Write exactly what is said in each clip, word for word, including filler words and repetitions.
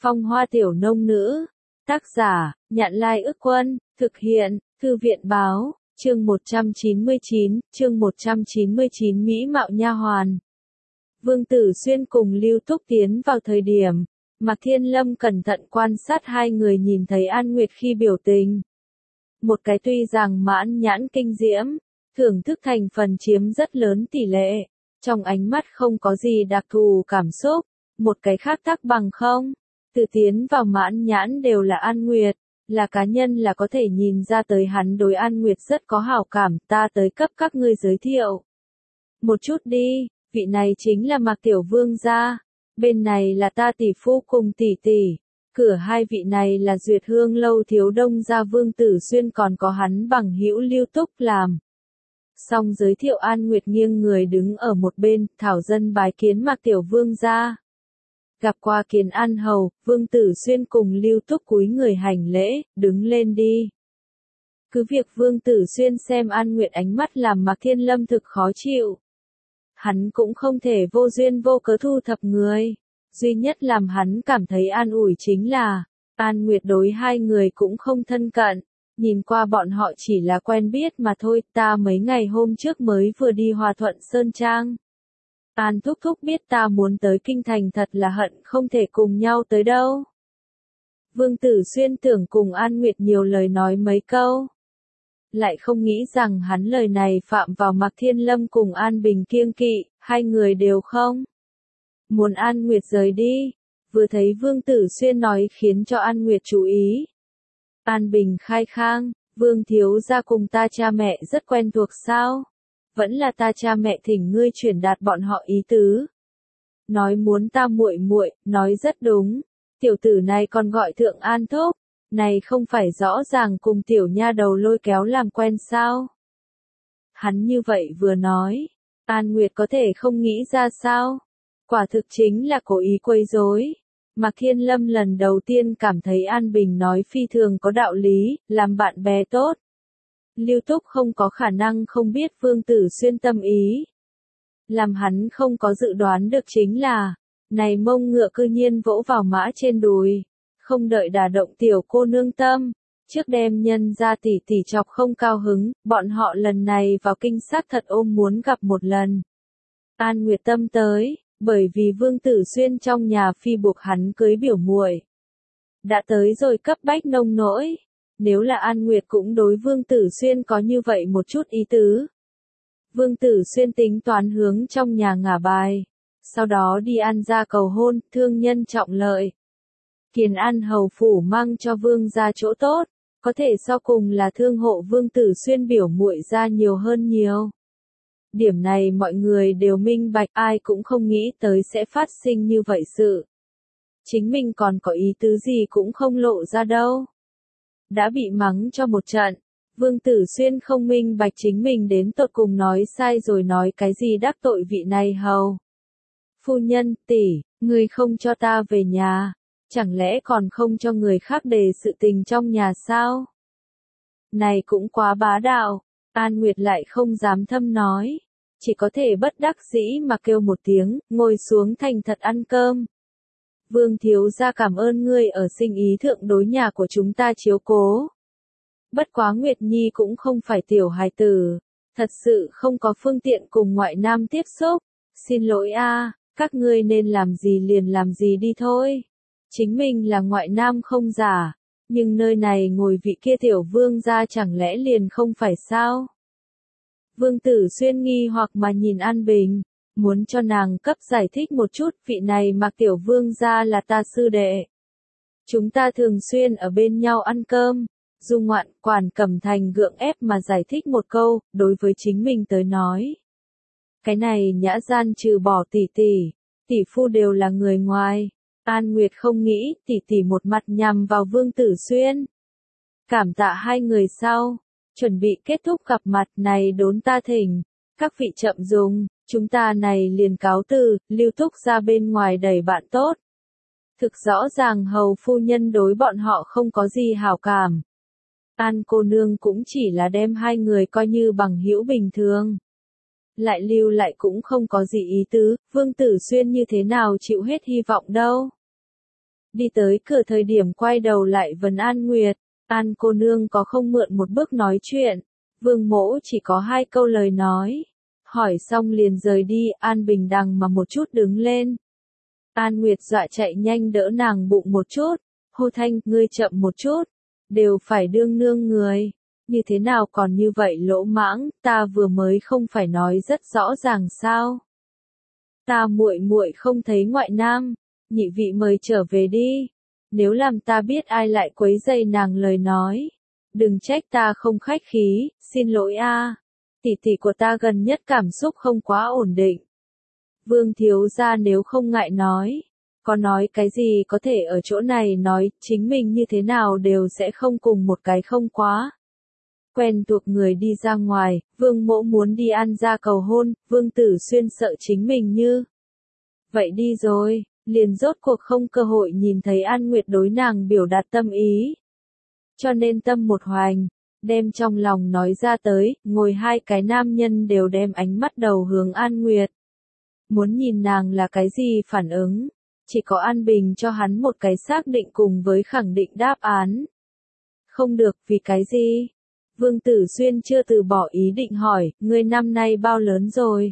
Phong hoa tiểu nông nữ. Tác giả, Nhạn Lai Ức Quân, thực hiện, Thư viện Báo, chương một trăm chín mươi chín, chương một trăm chín mươi chín Mỹ mạo nha hoàn. Vương Tử Xuyên cùng Lưu Túc tiến vào thời điểm, Mạc Thiên Lâm cẩn thận quan sát hai người nhìn thấy An Nguyệt khi biểu tình. Một cái tuy rằng mãn nhãn kinh diễm, thưởng thức thành phần chiếm rất lớn tỷ lệ, trong ánh mắt không có gì đặc thù cảm xúc, một cái khác tác bằng không. Từ tiến vào mãn nhãn đều là An Nguyệt, là cá nhân là có thể nhìn ra tới hắn đối An Nguyệt rất có hảo cảm, ta tới cấp các ngươi giới thiệu. Một chút đi, vị này chính là Mạc Tiểu Vương gia, bên này là ta tỷ phu cùng tỷ tỷ, cửa hai vị này là Duyệt Hương lâu thiếu đông gia Vương Tử Xuyên còn có hắn bằng hữu Lưu Túc làm. Xong giới thiệu An Nguyệt nghiêng người đứng ở một bên, thảo dân bái kiến Mạc Tiểu Vương gia. Gặp qua Kiến An hầu, Vương Tử Xuyên cùng Lưu Túc cúi người hành lễ, đứng lên đi. Cứ việc Vương Tử Xuyên xem An Nguyệt ánh mắt làm Mạc Thiên Lâm thực khó chịu. Hắn cũng không thể vô duyên vô cớ thu thập người. Duy nhất làm hắn cảm thấy an ủi chính là, An Nguyệt đối hai người cũng không thân cận. Nhìn qua bọn họ chỉ là quen biết mà thôi, ta mấy ngày hôm trước mới vừa đi Hòa Thuận Sơn Trang. An thúc thúc biết ta muốn tới kinh thành thật là hận không thể cùng nhau tới đâu. Vương Tử Xuyên tưởng cùng An Nguyệt nhiều lời nói mấy câu. Lại không nghĩ rằng hắn lời này phạm vào Mạc Thiên Lâm cùng An Bình kiêng kỵ, hai người đều không. Muốn An Nguyệt rời đi, vừa thấy Vương Tử Xuyên nói khiến cho An Nguyệt chú ý. An Bình khai khang, Vương thiếu gia cùng ta cha mẹ rất quen thuộc sao? Vẫn là ta cha mẹ thỉnh ngươi truyền đạt bọn họ ý tứ. Nói muốn ta muội muội, nói rất đúng. Tiểu tử này còn gọi thượng An thúc, này không phải rõ ràng cùng tiểu nha đầu lôi kéo làm quen sao? Hắn như vậy vừa nói, An Nguyệt có thể không nghĩ ra sao? Quả thực chính là cố ý quấy rối. Mạc Thiên Lâm lần đầu tiên cảm thấy An Bình nói phi thường có đạo lý, làm bạn bè tốt. Lưu Túc không có khả năng không biết Vương Tử Xuyên tâm ý. Làm hắn không có dự đoán được chính là, này mông ngựa cư nhiên vỗ vào mã trên đùi, không đợi đả động tiểu cô nương tâm, trước đem nhân ra tỉ tỉ chọc không cao hứng, bọn họ lần này vào kinh xác thật ôm muốn gặp một lần. An Nguyệt tâm tới, bởi vì Vương Tử Xuyên trong nhà phi buộc hắn cưới biểu muội. Đã tới rồi cấp bách nông nỗi. Nếu là An Nguyệt cũng đối Vương Tử Xuyên có như vậy một chút ý tứ. Vương Tử Xuyên tính toán hướng trong nhà ngả bài, sau đó đi An gia cầu hôn, thương nhân trọng lợi. Kiến An hầu phủ mang cho Vương gia chỗ tốt, có thể so cùng là thương hộ Vương Tử Xuyên biểu muội ra nhiều hơn nhiều. Điểm này mọi người đều minh bạch, ai cũng không nghĩ tới sẽ phát sinh như vậy sự. Chính mình còn có ý tứ gì cũng không lộ ra đâu. Đã bị mắng cho một trận, Vương Tử Xuyên không minh bạch chính mình đến tột cùng nói sai rồi nói cái gì đắc tội vị này hầu. Phu nhân, tỷ, người không cho ta về nhà, chẳng lẽ còn không cho người khác đề sự tình trong nhà sao? Này cũng quá bá đạo, An Nguyệt lại không dám thâm nói, chỉ có thể bất đắc dĩ mà kêu một tiếng, ngồi xuống thành thật ăn cơm. Vương thiếu gia cảm ơn ngươi ở sinh ý thượng đối nhà của chúng ta chiếu cố. Bất quá Nguyệt Nhi cũng không phải tiểu hài tử, thật sự không có phương tiện cùng ngoại nam tiếp xúc. Xin lỗi a, các ngươi nên làm gì liền làm gì đi thôi. Chính mình là ngoại nam không giả, nhưng nơi này ngồi vị kia tiểu vương gia chẳng lẽ liền không phải sao? Vương Tử Xuyên nghi hoặc mà nhìn An Bình. Muốn cho nàng cấp giải thích một chút, vị này Mạc Tiểu Vương gia là ta sư đệ. Chúng ta thường xuyên ở bên nhau ăn cơm. Du Ngoạn, Quản Cẩm Thành gượng ép mà giải thích một câu, đối với chính mình tới nói. Cái này nhã gian trừ bỏ tỷ tỷ, tỷ phu đều là người ngoài. An Nguyệt không nghĩ, tỷ tỷ một mặt nhằm vào Vương Tử Xuyên. Cảm tạ hai người sau, chuẩn bị kết thúc gặp mặt này đốn ta thỉnh. Các vị chậm dùng. Chúng ta này liền cáo từ, Lưu Túc ra bên ngoài đẩy bạn tốt. Thực rõ ràng hầu phu nhân đối bọn họ không có gì hảo cảm. An cô nương cũng chỉ là đem hai người coi như bằng hữu bình thường. Lại lưu lại cũng không có gì ý tứ, Vương Tử Xuyên như thế nào chịu hết hy vọng đâu. Đi tới cửa thời điểm quay đầu lại vấn An Nguyệt, An cô nương có không mượn một bước nói chuyện. Vương Mỗ chỉ có hai câu lời nói. Hỏi xong liền rời đi, An bình đằng mà một chút đứng lên. An Nguyệt dọa chạy nhanh đỡ nàng bụng một chút. Hô thanh, ngươi chậm một chút. Đều phải đương nương người. Như thế nào còn như vậy lỗ mãng, ta vừa mới không phải nói rất rõ ràng sao. Ta muội muội không thấy ngoại nam, nhị vị mời trở về đi. Nếu làm ta biết ai lại quấy rầy nàng lời nói. Đừng trách ta không khách khí, xin lỗi a. Tỷ tỷ của ta gần nhất cảm xúc không quá ổn định. Vương thiếu gia nếu không ngại nói. Có nói cái gì có thể ở chỗ này nói, chính mình như thế nào đều sẽ không cùng một cái không quá. Quen thuộc người đi ra ngoài, Vương Mỗ muốn đi ăn ra cầu hôn, Vương Tử Xuyên sợ chính mình như. Vậy đi rồi, liền rốt cuộc không cơ hội nhìn thấy An Nguyệt đối nàng biểu đạt tâm ý. Cho nên tâm một hoành, đem trong lòng nói ra tới, ngồi hai cái nam nhân đều đem ánh mắt đầu hướng An Nguyệt. Muốn nhìn nàng là cái gì phản ứng, chỉ có An Bình cho hắn một cái xác định cùng với khẳng định đáp án. Không được, vì cái gì? Vương Tử Xuyên chưa từ bỏ ý định hỏi, ngươi năm nay bao lớn rồi?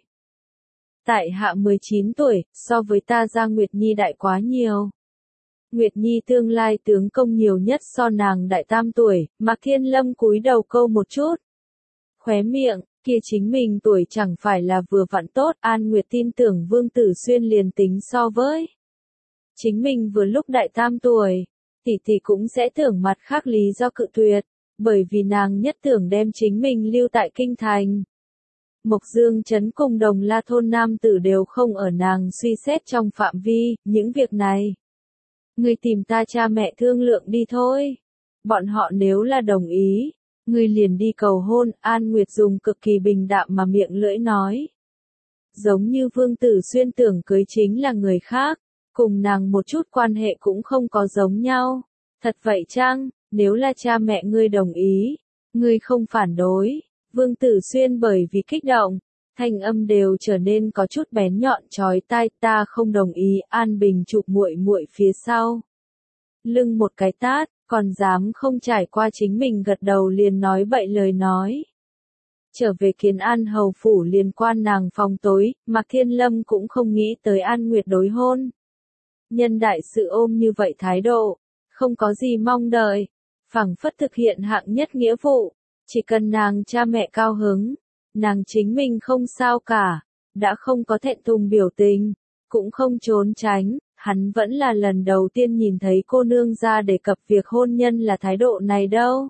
Tại hạ mười chín tuổi, so với ta ra Nguyệt Nhi đại quá nhiều. Nguyệt Nhi tương lai tướng công nhiều nhất so nàng đại tam tuổi, Mạc Thiên Lâm cúi đầu câu một chút. Khóe miệng, kia chính mình tuổi chẳng phải là vừa vặn tốt, An Nguyệt tin tưởng Vương Tử Xuyên liền tính so với. Chính mình vừa lúc đại tam tuổi, tỷ tỷ cũng sẽ tưởng mặt khác lý do cự tuyệt, bởi vì nàng nhất tưởng đem chính mình lưu tại kinh thành. Mộc Dương Trấn cùng Đồng La thôn nam tử đều không ở nàng suy xét trong phạm vi, những việc này. Ngươi tìm ta cha mẹ thương lượng đi thôi. Bọn họ nếu là đồng ý, ngươi liền đi cầu hôn, An Nguyệt dùng cực kỳ bình đạm mà miệng lưỡi nói. Giống như Vương Tử Xuyên tưởng cưới chính là người khác, cùng nàng một chút quan hệ cũng không có giống nhau. Thật vậy chăng, nếu là cha mẹ ngươi đồng ý, ngươi không phản đối. Vương Tử Xuyên bởi vì kích động, thanh âm đều trở nên có chút bén nhọn chói tai, ta không đồng ý, An Bình chụp muội muội phía sau. Lưng một cái tát, còn dám không trải qua chính mình gật đầu liền nói bậy lời nói. Trở về Kiến An hầu phủ liên quan nàng phòng tối, Mạc Thiên Lâm cũng không nghĩ tới An Nguyệt đối hôn. Nhân đại sự ôm như vậy thái độ, không có gì mong đợi, phảng phất thực hiện hạng nhất nghĩa vụ. Chỉ cần nàng cha mẹ cao hứng, nàng chính mình không sao cả, đã không có thẹn thùng biểu tình, cũng không trốn tránh, hắn vẫn là lần đầu tiên nhìn thấy cô nương ra đề cập việc hôn nhân là thái độ này đâu.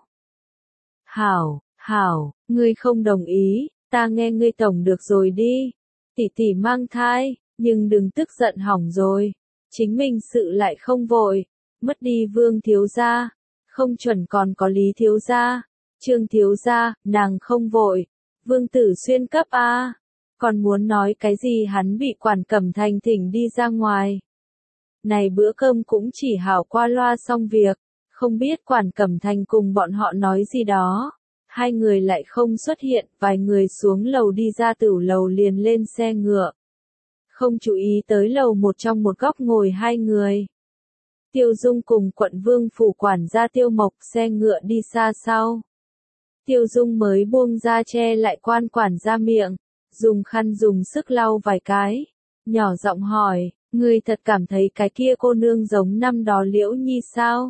Hảo, hảo, ngươi không đồng ý, ta nghe ngươi tổng được rồi đi, tỷ tỷ mang thai, nhưng đừng tức giận hỏng rồi, chính mình sự lại không vội, mất đi Vương thiếu gia, không chuẩn còn có Lý thiếu gia. Trương thiếu gia, nàng không vội. Vương Tử Xuyên cấp a, còn muốn nói cái gì hắn bị Quản Cẩm Thành thỉnh đi ra ngoài. Này bữa cơm cũng chỉ hảo qua loa xong việc, không biết Quản Cẩm Thành cùng bọn họ nói gì đó. Hai người lại không xuất hiện, vài người xuống lầu đi ra tửu lầu liền lên xe ngựa. Không chú ý tới lầu một trong một góc ngồi hai người. Tiêu Dung cùng quận Vương phủ quản gia Tiêu Mộc xe ngựa đi xa sau. Tiêu Dung mới buông ra che lại quan quản gia miệng, dùng khăn dùng sức lau vài cái, nhỏ giọng hỏi, ngươi thật cảm thấy cái kia cô nương giống năm đó Liễu Nhi sao?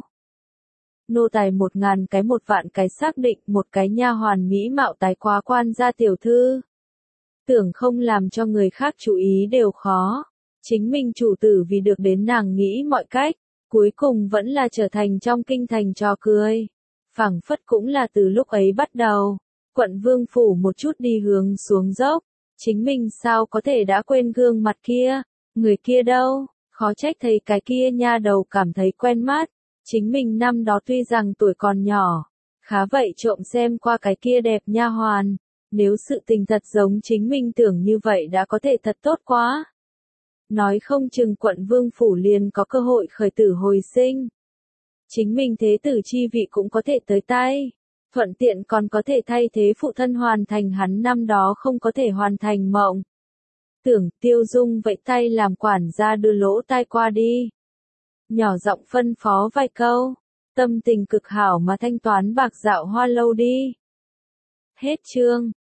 Nô tài một ngàn cái một vạn cái xác định một cái nha hoàn mỹ mạo tái quá quan gia tiểu thư. Tưởng không làm cho người khác chú ý đều khó, chính mình chủ tử vì được đến nàng nghĩ mọi cách, cuối cùng vẫn là trở thành trong kinh thành trò cười. Phảng phất cũng là từ lúc ấy bắt đầu, quận Vương phủ một chút đi hướng xuống dốc, chính mình sao có thể đã quên gương mặt kia, người kia đâu, khó trách thấy cái kia nha đầu cảm thấy quen mắt, chính mình năm đó tuy rằng tuổi còn nhỏ, khá vậy trộm xem qua cái kia đẹp nha hoàn, nếu sự tình thật giống chính mình tưởng như vậy đã có thể thật tốt quá. Nói không chừng quận Vương phủ liền có cơ hội khởi tử hồi sinh. Chính mình thế tử chi vị cũng có thể tới tay, thuận tiện còn có thể thay thế phụ thân hoàn thành hắn năm đó không có thể hoàn thành mộng. Tưởng Tiêu Dung vẫy tay làm quản gia đưa lỗ tai qua đi. nhỏ giọng phân phó vài câu, tâm tình cực hảo mà thanh toán bạc dạo hoa lâu đi. Hết chương.